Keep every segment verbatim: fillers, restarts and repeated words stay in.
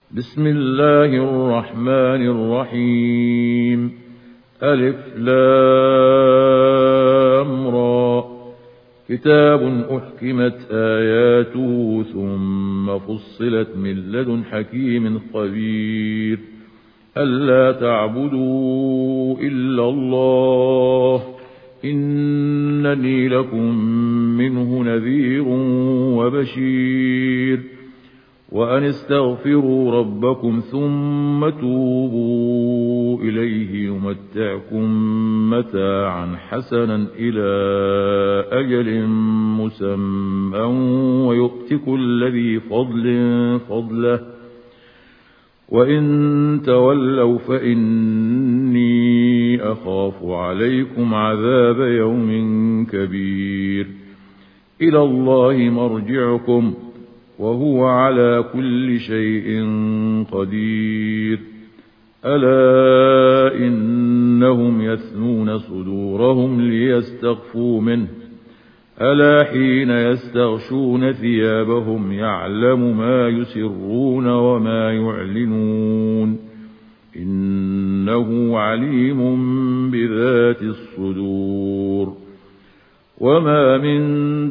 بسم الله الرحمن الرحيم. ألف لام را. كتاب أحكمت آياته ثم فصلت من لدن حكيم خبير. ألا تعبدوا إلا الله إنني لكم منه نذير وبشير. وأن استغفروا ربكم ثم توبوا إليه يمتعكم متاعا حسنا إلى أجل مسمى ويؤت كل ذي فضل فضله وإن تولوا فإني أخاف عليكم عذاب يوم كبير. إلى الله مرجعكم وهو على كل شيء قدير. ألا إنهم يثنون صدورهم ليستخفوا منه ألا حين يستغشون ثيابهم يعلم ما يسرون وما يعلنون إنه عليم بذات الصدور. وما من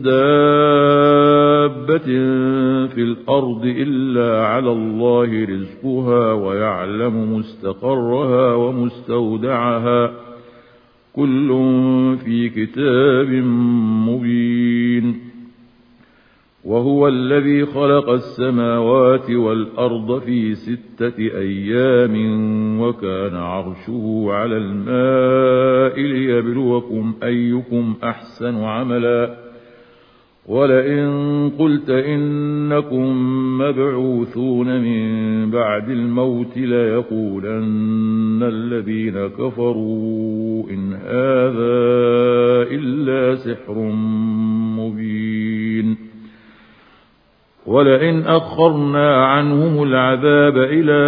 دابة في الأرض إلا على الله رزقها ويعلم مستقرها ومستودعها كل في كتاب مبين. وهو الذي خلق السماوات والأرض في ستة أيام وكان عرشه على الماء ليبلوكم أيكم أحسن عملا. ولئن قلت إنكم مبعوثون من بعد الموت ليقولن الذين كفروا إن هذا إلا سحر مبين. ولئن أخرنا عنهم العذاب إلى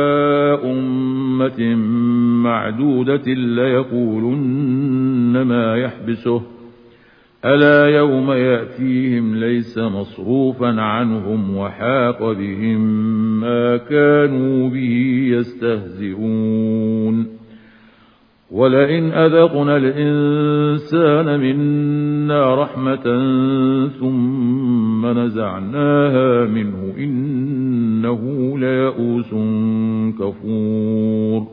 أمة معدودة ليقولن ما يحبسه ألا يوم يأتيهم ليس مصروفا عنهم وحاق بهم ما كانوا به يستهزئون. ولئن أذقنا الإنسان منا رحمة ثم نزعناها منه إنه ليئوس كفور.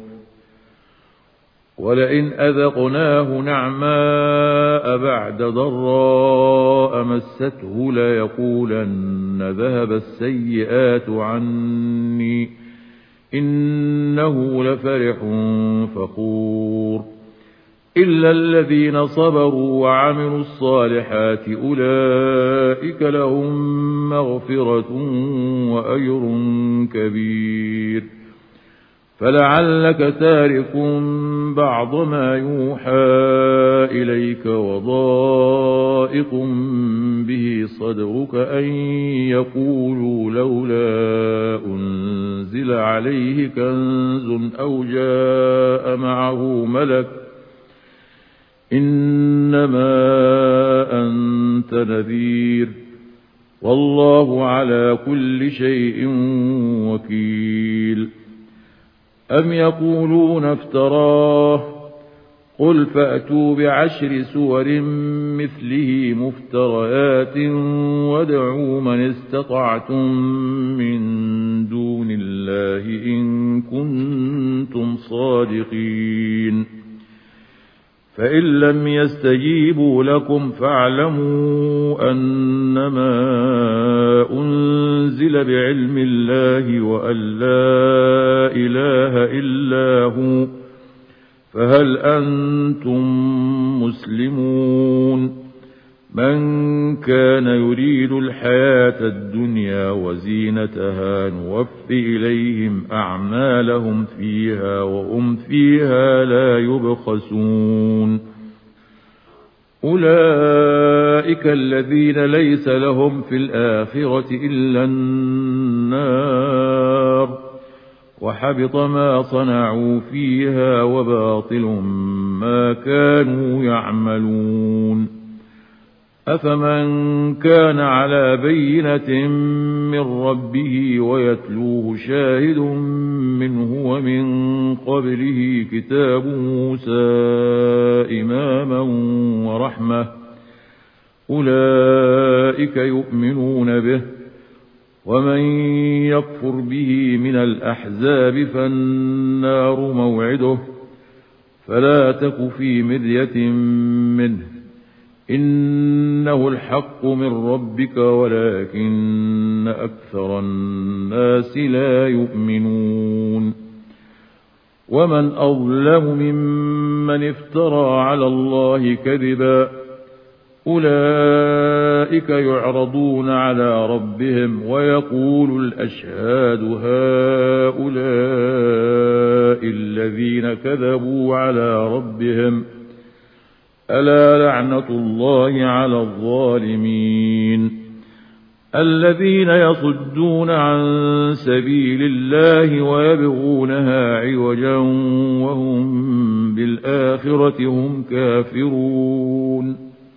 ولئن أذقناه نعماء بعد ضراء مسته ليقولن ذهب السيئات عني إنه لفرح فخور. إلا الذين صبروا وعملوا الصالحات أولئك لهم مغفرة وأجر كبير. فلعلك تارك بعض ما يوحى إليك وضائق به صدرك أن يقولوا لولا أنزل عليه كنز أو جاء معه ملك إنما أنت نذير والله على كل شيء وكيل. أم يقولون افتراه قل فأتوا بعشر سور مثله مفتريات وادعوا من استطعتم من دون الله إن كنتم صادقين. فإن لم يستجيبوا لكم فاعلموا أنما أنزل بعلم الله وأن لا إله إلا هو فهل أنتم مسلمون. من كان يريد الحياة الدنيا وزينتها نوفي إليهم أعمالهم فيها وهم فيها لا يبخسون. أولئك الذين ليس لهم في الآخرة إلا النار وحبط ما صنعوا فيها وباطل ما كانوا يعملون. أفمن كان على بينة من ربه ويتلوه شاهد منه ومن قبله كتاب موسى إماما ورحمة أولئك يؤمنون به ومن يكفر به من الأحزاب فالنار موعده فلا تك في مرية منه إنه الحق من ربك ولكن أكثر الناس لا يؤمنون ومن أظلم ممن افترى على الله كذبا أولئك يعرضون على ربهم ويقول الأشهاد هؤلاء الذين كذبوا على ربهم ألا لعنة الله على الظالمين الذين يصدون عن سبيل الله ويبغونها عوجا وهم بالآخرة هم كافرون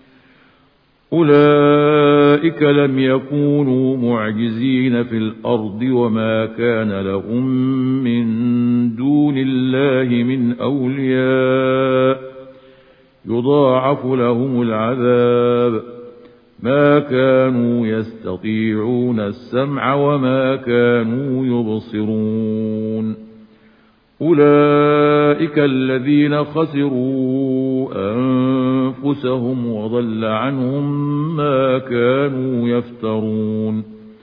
أولئك لم يكونوا معجزين في الأرض وما كان لهم من دون الله من أولياء يضاعف لهم العذاب ما كانوا يستطيعون السمع وما كانوا يبصرون أولئك الذين خسروا أنفسهم وضل عنهم ما كانوا يفترون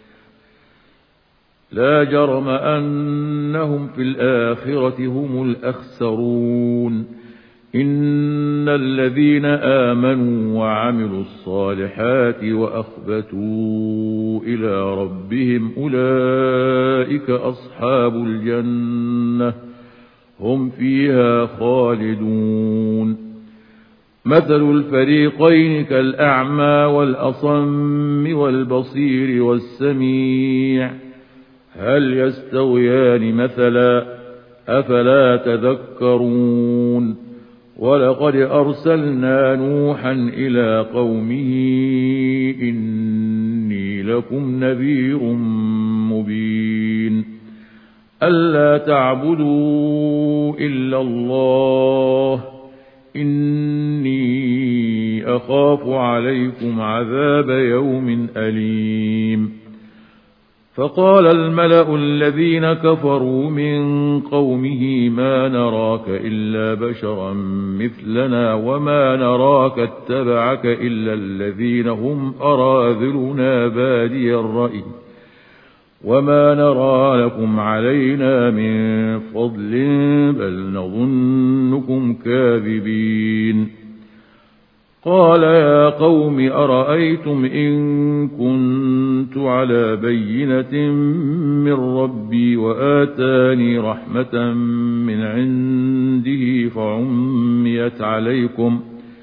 لا جرم أنهم في الآخرة هم الأخسرون إن الذين آمنوا وعملوا الصالحات وأخبتوا إلى ربهم أولئك أصحاب الجنة هم فيها خالدون مثل الفريقين كالأعمى والأصم والبصير والسميع هل يستويان مثلا أفلا تذكرون ولقد أرسلنا نوحا إلى قومه إني لكم نذير مبين ألا تعبدوا إلا الله إني أخاف عليكم عذاب يوم أليم فقال الملأ الذين كفروا من قومه ما نراك إلا بشرا مثلنا وما نراك اتبعك إلا الذين هم أراذلنا بادي الرأي وما نرى لكم علينا من فضل بل نظنكم كاذبين قال يا قوم أرأيتم إن كنت على بينة من ربي وآتاني رحمة من عنده فعميت عليكم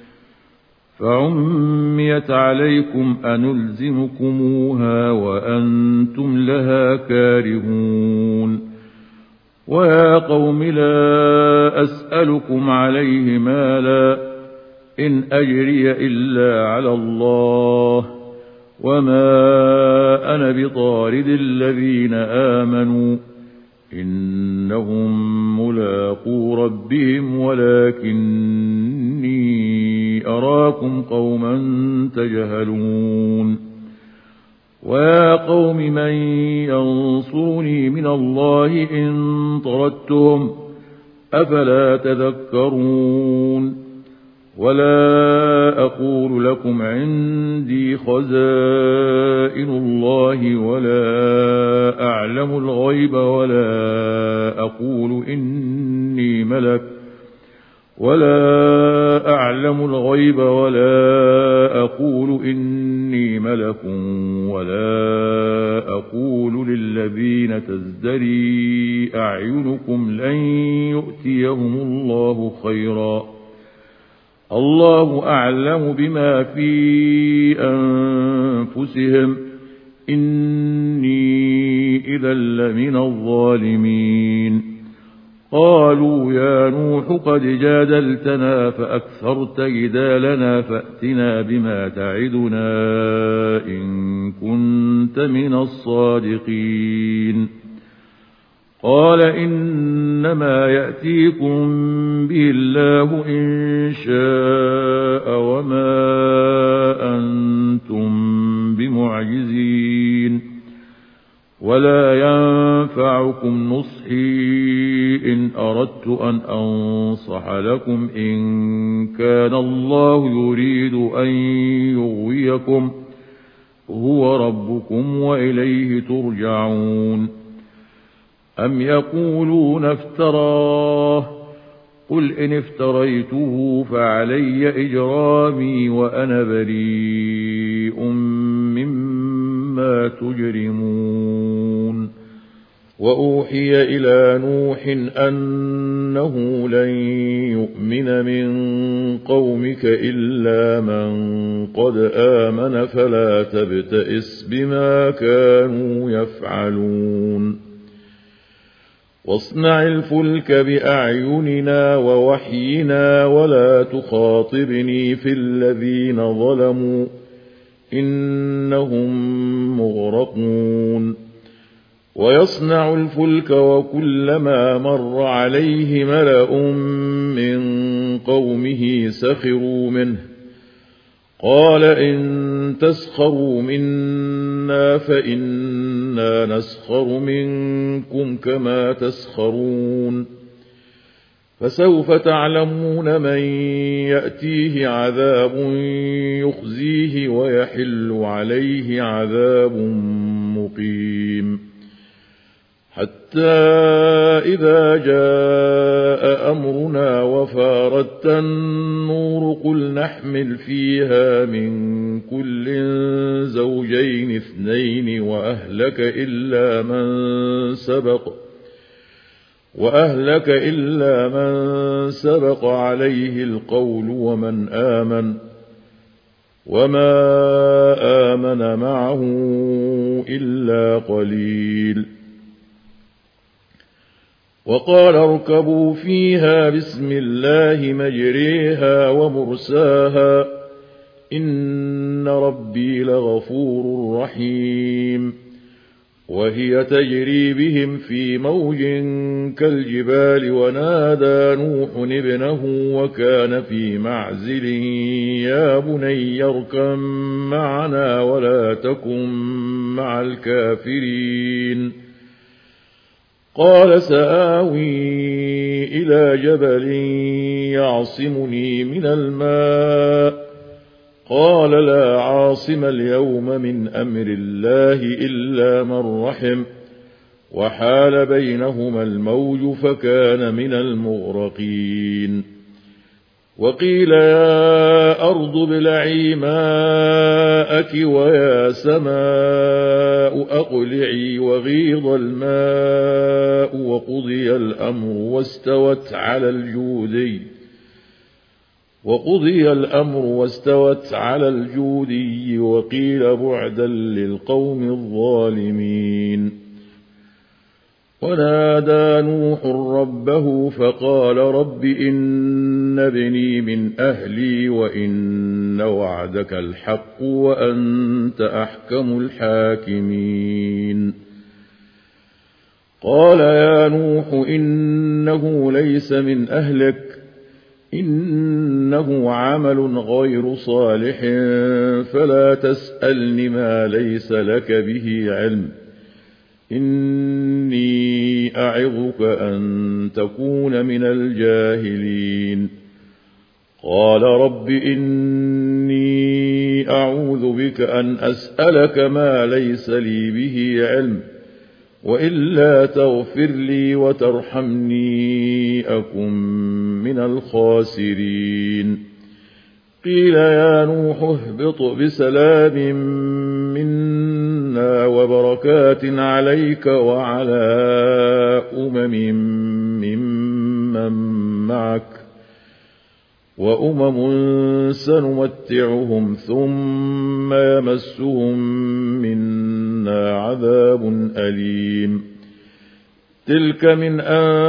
فعميت عليكم أنلزمكموها وأنتم لها كارهون ويا قوم لا أسألكم عليه مالا إن أجري إلا على الله وما أنا بطارد الذين آمنوا إنهم ملاقو ربهم ولكني أراكم قوما تجهلون ويا قوم من ينصرني من الله إن طردتهم أفلا تذكرون ولا أقول لكم عندي خزائن الله ولا أعلم الغيب ولا أقول إني ملك ولا أعلم الغيب ولا أقول إني ملك ولا أقول للذين تزدري أعينكم لن يؤتيهم الله خيرا الله أعلم بما في أنفسهم إني إذا لمن الظالمين قالوا يا نوح قد جادلتنا فأكثرت جدالنا فأتنا بما تعدنا إن كنت من الصادقين قال إنما يأتيكم به الله إن شاء وما أنتم بمعجزين ولا ينفعكم نصحي إن أردت أن أنصح لكم إن كان الله يريد أن يغويكم هو ربكم وإليه ترجعون أم يقولون افتراه قل إن افتريته فعلي إجرامي وأنا بريء مما تجرمون وأوحي إلى نوح أنه لن يؤمن من قومك إلا من قد آمن فلا تبتئس بما كانوا يفعلون واصنع الفلك بأعيننا ووحينا ولا تخاطبني في الذين ظلموا إنهم مغرقون ويصنع الفلك وكلما مر عليه ملأ من قومه سخروا منه قال إن تسخروا منا فإنا نسخر منكم كما تسخرون فسوف تعلمون من يأتيه عذاب يخزيه ويحل عليه عذاب مقيم حتى إذا جاء أمرنا وفارت النور قل نحمل فيها من كل زوجين اثنين وأهلك إلا من سبق وأهلك إلا من سبق عليه القول ومن آمن وما آمن معه إلا قليل وقال اركبوا فيها بسم الله مجريها ومرساها إن ربي لغفور رحيم وهي تجري بهم في موج كالجبال ونادى نوح ابنه وكان في معزل يا بني اركب معنا ولا تكن مع الكافرين قال سآوي إلى جبل يعصمني من الماء قال لا عاصم اليوم من أمر الله إلا من رحم وحال بينهما الموج فكان من المغرقين وقيل يا أرض ابلعي ماءك ويا سماء أقلعي وغيض الماء وقضي الأمر واستوت على الجودي وقضي الأمر واستوت على الجودي وقيل بعدا للقوم الظالمين ونادى نوح ربه فقال رب إن ابني من أهلي وإن وعدك الحق وأنت أحكم الحاكمين قال يا نوح إنه ليس من أهلك إنه عمل غير صالح فلا تسألني ما ليس لك به علم إني أعظك أن تكون من الجاهلين قال رب إني أعوذ بك أن أسألك ما ليس لي به علم وإلا تغفر لي وترحمني أكن من الخاسرين قيل يا نوح اهبط بسلام منا وبركات عليك وعلى أمم ممن معك وأمم سنمتعهم ثم يمسهم منا عذاب أليم تلك من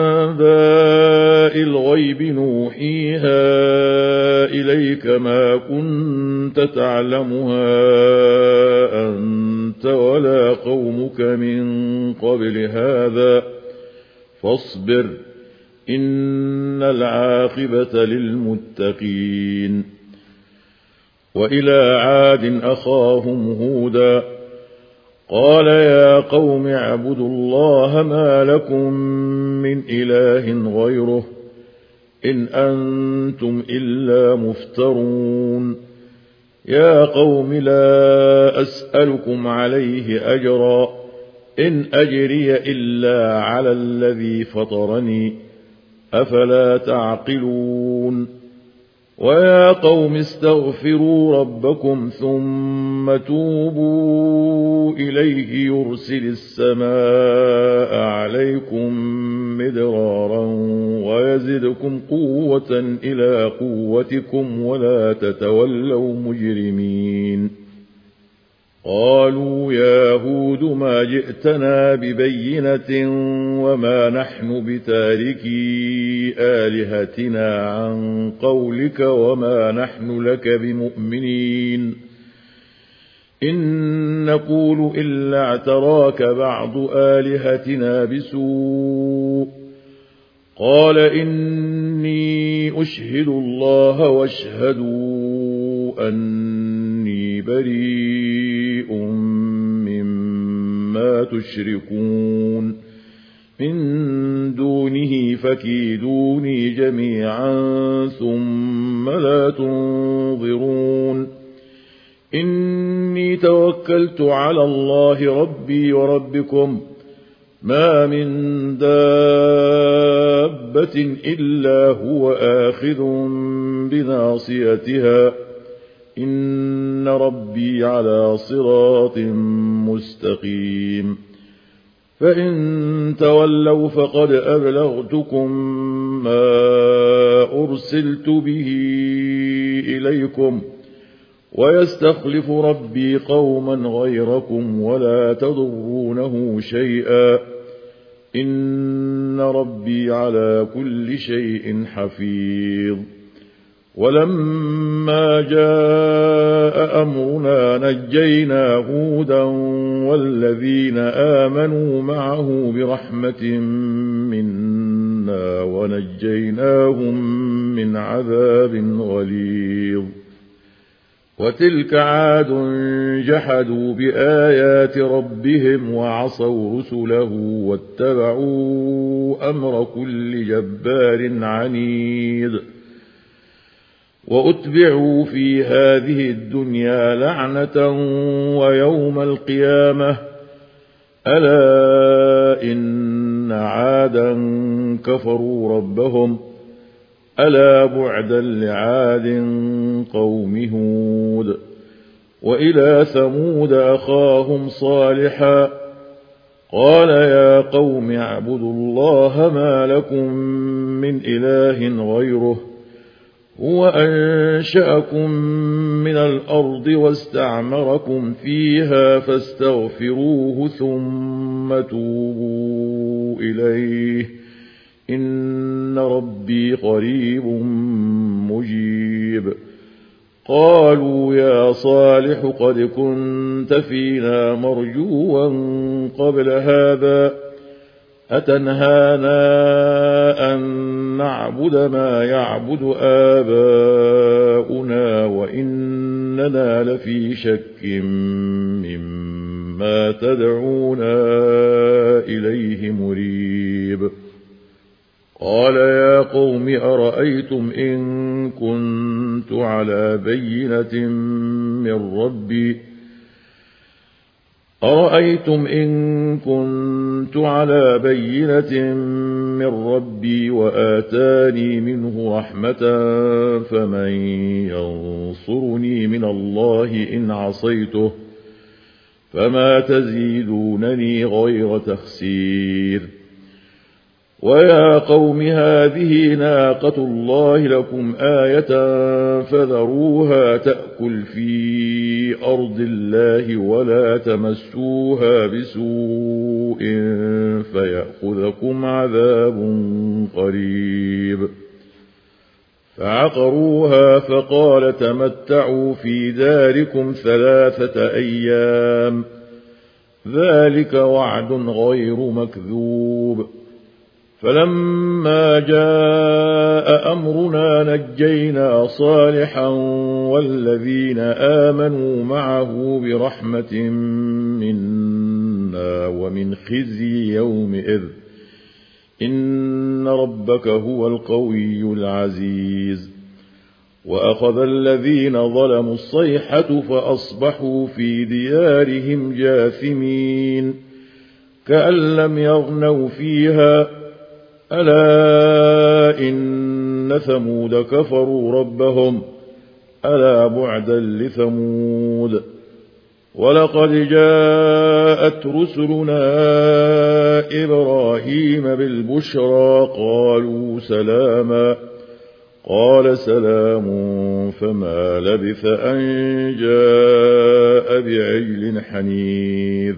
أنباء الغيب نوحيها إليك ما كنت تعلمها أنت ولا قومك من قبل هذا فاصبر إن العاقبة للمتقين. وإلى عاد أخاهم هودا قال يا قوم اعبدوا الله ما لكم من إله غيره إن أنتم إلا مفترون. يا قوم لا أسألكم عليه أجرا إن أجري إلا على الذي فطرني أفلا تعقلون. ويا قوم استغفروا ربكم ثم توبوا إليه يرسل السماء عليكم مدرارا ويزدكم قوة إلى قوتكم ولا تتولوا مجرمين. قالوا يا هود ما جئتنا ببينة وما نحن بتاركي آلهتنا عن قولك وما نحن لك بمؤمنين إن نقول إلا اعتراك بعض آلهتنا بسوء. قال إني أشهد الله واشهدوا أني بريء مما تشركون من دونه فكيدوني جميعا ثم لا تنظرون. إني توكلت على الله ربي وربكم ما من دابة إلا هو آخذ بناصيتها إن ربي على صراط مستقيم. فإن تولوا فقد أبلغتكم ما أرسلت به إليكم ويستخلف ربي قوما غيركم ولا تضرونه شيئا إن ربي على كل شيء حفيظ. ولما جاء أمرنا نجينا هودا والذين آمنوا معه برحمة منا ونجيناهم من عذاب غليظ. وتلك عاد جحدوا بآيات ربهم وعصوا رسله واتبعوا أمر كل جبار عنيد. وأتبعوا في هذه الدنيا لعنة ويوم القيامة ألا إن عادا كفروا ربهم ألا بعدا لعاد قوم هود. وإلى ثمود أخاهم صالحا قال يا قوم اعبدوا الله ما لكم من إله غيره هو أنشأكم من الأرض واستعمركم فيها فاستغفروه ثم توبوا إليه إن ربي قريب مجيب. قالوا يا صالح قد كنت فينا مرجوا قبل هذا أتنهانا أن نعبد ما يعبد آباؤنا وإننا لفي شك مما تدعونا إليه مريب. قال يا قوم أرأيتم إن كنت على بينة من ربي أرأيتم إن كنت على بينة من ربي وآتاني منه رحمة فمن ينصرني من الله إن عصيته فما تزيدونني غير تخسير. ويا قوم هذه ناقة الله لكم آية فذروها تأكل في أرض الله ولا تمسوها بسوء فيأخذكم عذاب قريب. فعقروها فقال تمتعوا في داركم ثلاثة أيام ذلك وعد غير مكذوب. فلما جاء أمرنا نجينا صالحا والذين آمنوا معه برحمة منا ومن خزي يومئذ إن ربك هو القوي العزيز. وأخذ الذين ظلموا الصيحة فأصبحوا في ديارهم جاثمين كأن لم يغنوا فيها ألا إن ثمود كفروا ربهم ألا بعدا لثمود. ولقد جاءت رسلنا إبراهيم بالبشرى قالوا سلاما قال سلام فما لبث أن جاء بعجل حنيذ.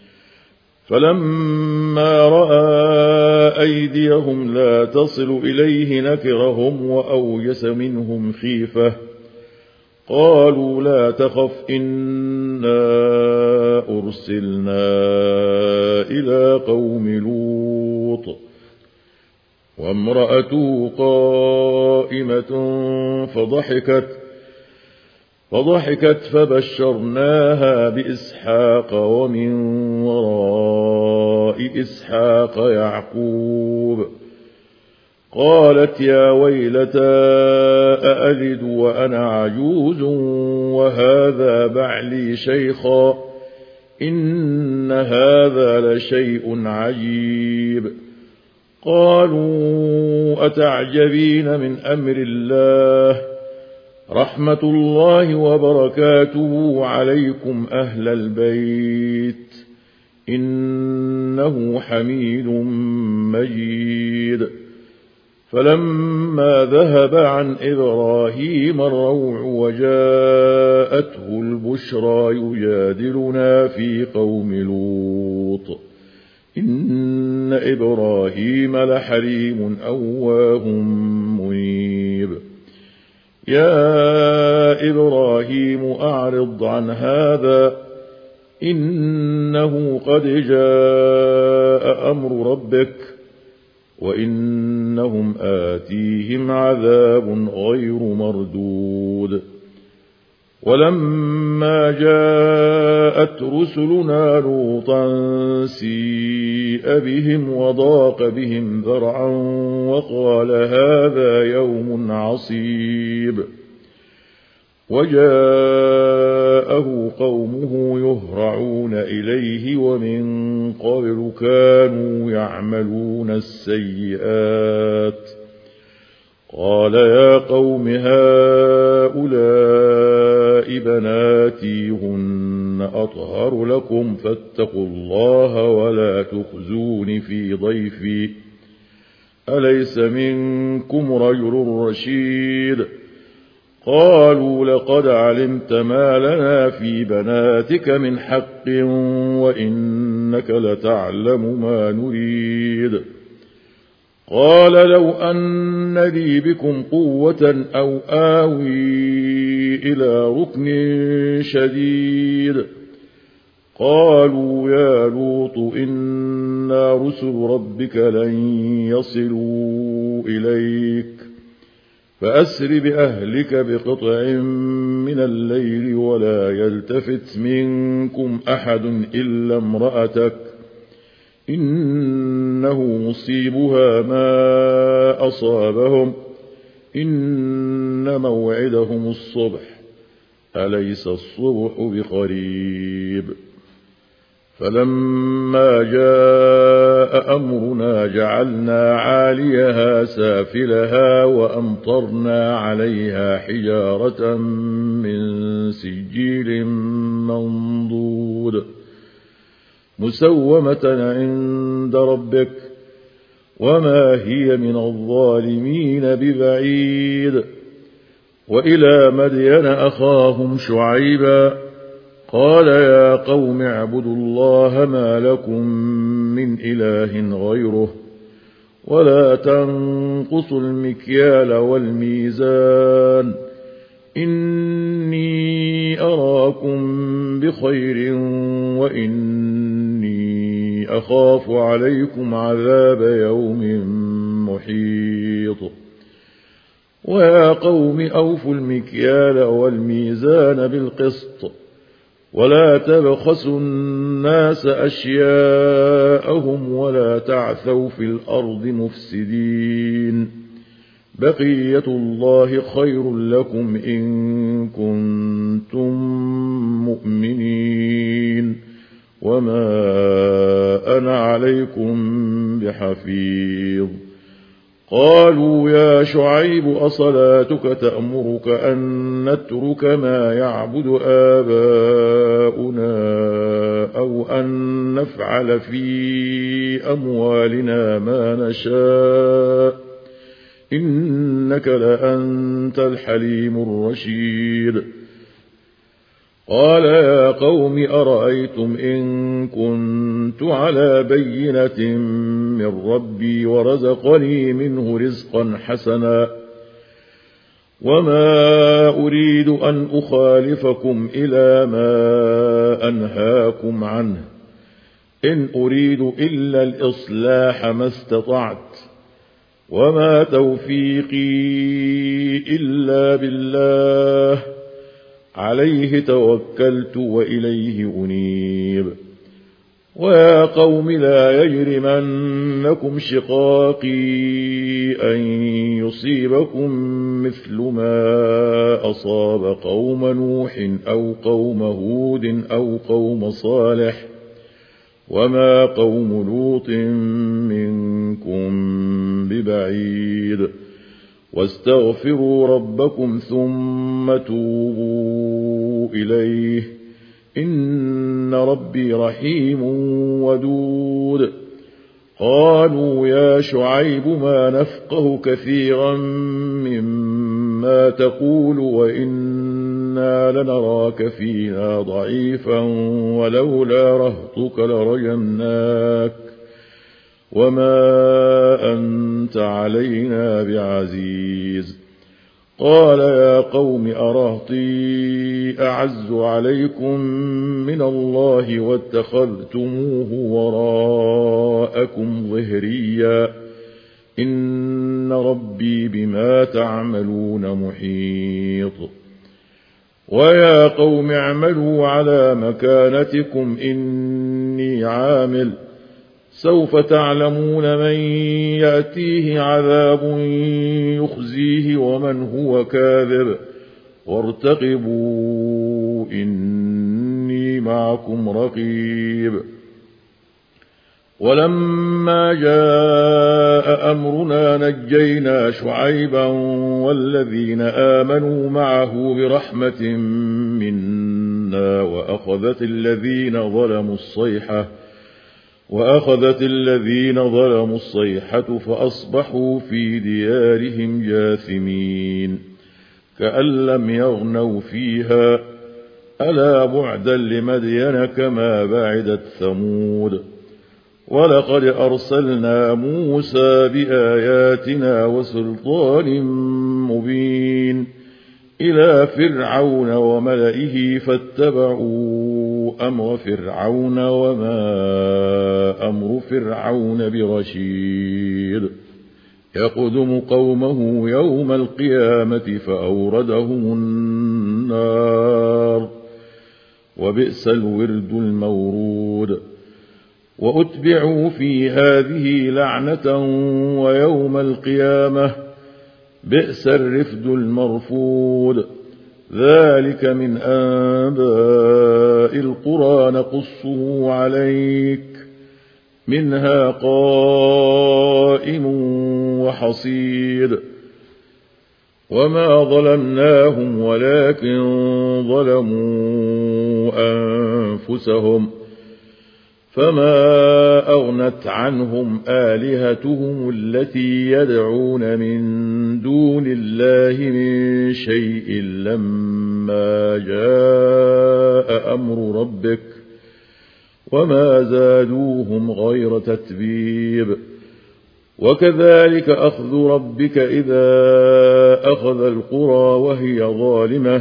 فلما رأى أيديهم لا تصل إليه نكرهم وأوجس منهم خيفة قالوا لا تخف إنا أرسلنا إلى قوم لوط وامرأته قائمة فضحكت فضحكت فبشرناها بإسحاق ومن وراء إسحاق يعقوب. قالت يا ويلتى أألد وأنا عجوز وهذا بعلي شيخا إن هذا لشيء عجيب. قالوا أتعجبين من أمر الله رحمة الله وبركاته عليكم أهل البيت إنه حميد مجيد. فلما ذهب عن إبراهيم الروع وجاءته البشرى يجادلنا في قوم لوط إن إبراهيم لحليم أواه منيب. يا إبراهيم أعرض عن هذا إنه قد جاء أمر ربك وإنهم آتيهم عذاب غير مردود. ولما جاءت رسلنا لوطا سيء بهم وضاق بهم ذرعا وقال هذا يوم عصيب. وجاءه قومه يهرعون إليه ومن قبل كانوا يعملون السيئات. قال يا قوم هؤلاء بناتي هن أطهر لكم فاتقوا الله ولا تخزون في ضيفي أليس منكم رجل رشيد. قالوا لقد علمت ما لنا في بناتك من حق وإنك لتعلم ما نريد. قال لو أن لي بكم قوة أو آوي إلى ركن شديد. قالوا يا لوط إنا رسل ربك لن يصلوا إليك فأسر بأهلك بقطع من الليل ولا يلتفت منكم أحد إلا امرأتك إنه مصيبها ما أصابهم إن موعدهم الصبح أليس الصبح بقريب. فلما جاء أمرنا جعلنا عاليها سافلها وأمطرنا عليها حجارة من سجيل منضود مسومة عند ربك وما هي من الظالمين ببعيد. وإلى مدين أخاهم شعيبا قال يا قوم اعبدوا الله ما لكم من إله غيره ولا تنقصوا المكيال والميزان إني أراكم بخير وإني أخاف عليكم عذاب يوم محيط. ويا قوم أوفوا المكيال والميزان بالقسط ولا تبخسوا الناس أشياءهم ولا تعثوا في الأرض مفسدين بقية الله خير لكم إن كنتم مؤمنين وما أنا عليكم بحفيظ. قالوا يا شعيب أصلاتك تأمرك أن نترك ما يعبد آباؤنا أو أن نفعل في أموالنا ما نشاء إنك لأنت الحليم الرشيد. قال يا قوم أرأيتم إن كنت على بينة من ربي ورزقني منه رزقا حسنا وما أريد أن أخالفكم إلى ما أنهاكم عنه إن أريد إلا الإصلاح ما استطعت وما توفيقي إلا بالله عليه توكلت وإليه أنيب. ويا قوم لا يجرمنكم شقاقي أن يصيبكم مثل ما أصاب قوم نوح أو قوم هود أو قوم صالح وما قوم لوط منكم ببعيد. واستغفروا ربكم ثم توبوا إليه إن ربي رحيم ودود. قالوا يا شعيب ما نفقه كثيرا مما تقول وإنا لنراك فينا ضعيفا ولولا رهطك لرجمناك وما أنت علينا بعزيز. قال يا قوم أرهطي أعز عليكم من الله واتخذتموه وراءكم ظهريا إن ربي بما تعملون محيط. ويا قوم اعملوا على مكانتكم إني عامل سوف تعلمون من يأتيه عذاب يخزيه ومن هو كاذب وارتقبوا إني معكم رقيب. ولما جاء أمرنا نجينا شعيبا والذين آمنوا معه برحمة منا وأخذت الذين ظلموا الصيحة وأخذت الذين ظلموا الصيحة فأصبحوا في ديارهم جاثمين كأن لم يغنوا فيها ألا بعدا لمدين كما بعدت ثمود. ولقد أرسلنا موسى بآياتنا وسلطان مبين إلى فرعون وملئه فاتبعوا أمر فرعون وما أمر فرعون برشيد. يقدم قومه يوم القيامة فأوردهم النار وبئس الورد المورود. وأتبعوا في هذه لعنة ويوم القيامة بئس الرفد المرفود. ذلك من أنباء القرى نقصه عليك منها قائم وحصيد. وما ظلمناهم ولكن ظلموا أنفسهم فما أغنت عنهم آلهتهم التي يدعون من دون الله من شيء لما جاء أمر ربك وما زادوهم غير تتبيب وكذلك أخذ ربك إذا أخذ القرى وهي ظالمة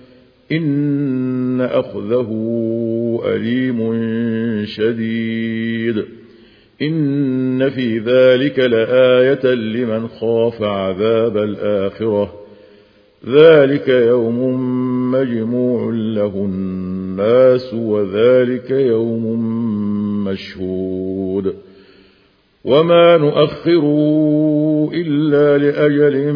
إن أخذه أليم شديد إن في ذلك لآية لمن خاف عذاب الآخرة ذلك يوم مجموع له الناس وذلك يوم مشهود وما نؤخر إلا لأجل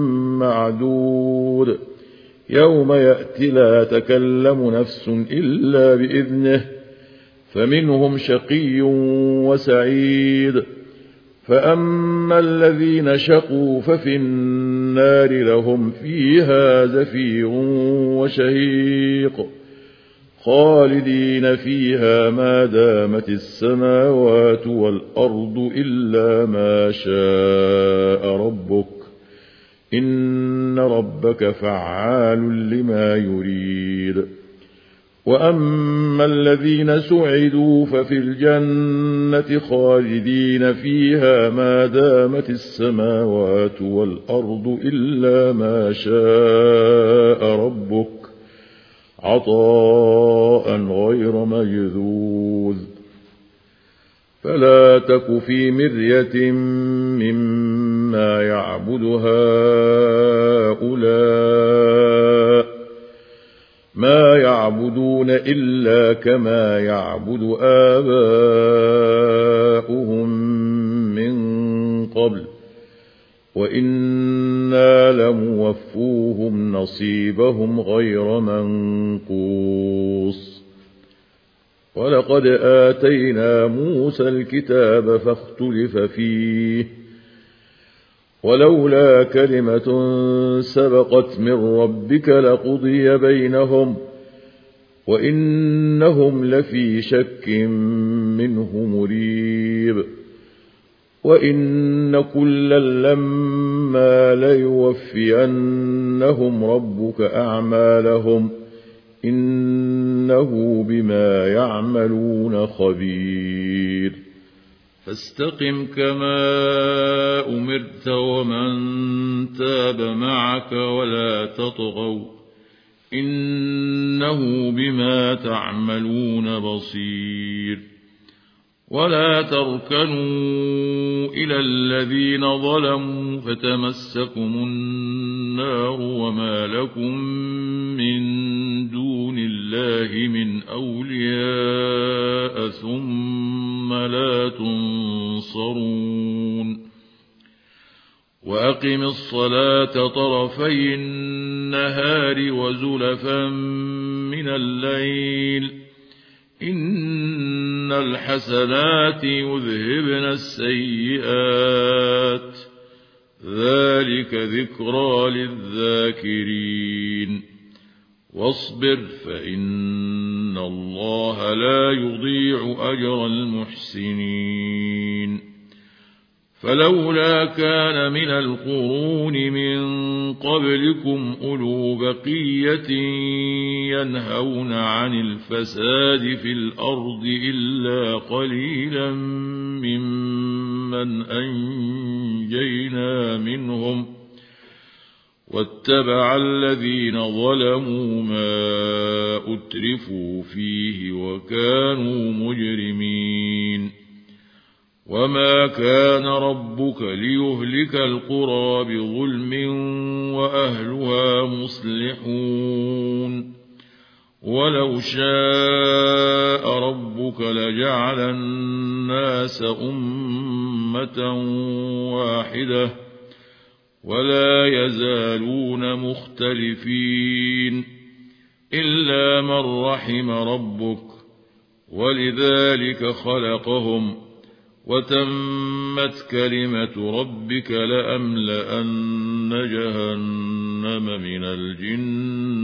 معدود يوم يأتي لا تكلم نفس إلا بإذنه فمنهم شقي وسعيد فأما الذين شقوا ففي النار لهم فيها زفير وشهيق خالدين فيها ما دامت السماوات والأرض إلا ما شاء ربك إن ربك فعال لما يريد وأما الذين سعدوا ففي الجنة خالدين فيها ما دامت السماوات والأرض إلا ما شاء ربك عطاء غير مجذوذ فلا تك في مرية مما يعبد هؤلاء ما يعبدون إلا كما يعبد آباؤهم من قبل وإنا لموفوهم نصيبهم غير منقوص ولقد آتينا موسى الكتاب فاختلف فيه ولولا كلمة سبقت من ربك لقضي بينهم وإنهم لفي شك منه مريب وإن كلا لما ليوفينهم ربك أعمالهم إنه بما يعملون خبير فاستقم كما أمرت ومن تاب معك ولا تطغوا إنه بما تعملون بصير ولا تركنوا إلى الذين ظلموا فتمسكم النار وما لكم من دون الله من أولياء ثم لا تنصرون وأقم الصلاة طرفي النهار وزلفا من الليل إن الحسنات يذهبن السيئات ذلك ذكرى للذاكرين واصبر فإن الله لا يضيع أجر المحسنين فلولا كان من القرون من قبلكم أولو بقية ينهون عن الفساد في الأرض إلا قليلا ممن أنجينا منهم واتبع الذين ظلموا ما أترفوا فيه وكانوا مجرمين وما كان ربك ليهلك القرى بظلم وأهلها مصلحون ولو شاء ربك لجعل الناس أمة واحدة ولا يزالون مختلفين إلا من رحم ربك ولذلك خلقهم وتمت كلمة ربك لأملأن جهنم من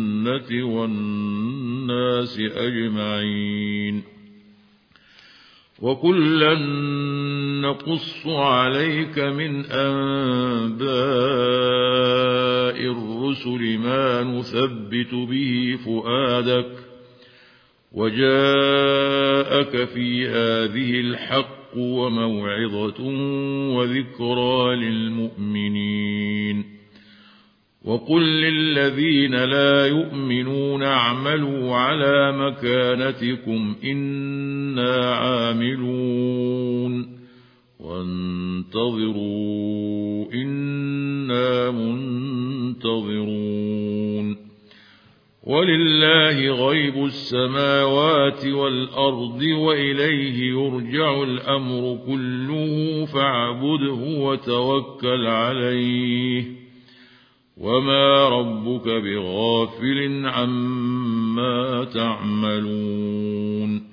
الجنة والناس أجمعين وكلا نقص عليك من أنباء الرسل ما نثبت به فؤادك وجاءك في هذه الحق وموعظة وذكرى للمؤمنين وقل للذين لا يؤمنون اعملوا على مكانتكم إنا عاملون وانتظروا إنا منتظرون ولله غيب السماوات والأرض وإليه يرجع الأمر كله فاعبده وتوكل عليه وما ربك بغافل عما تعملون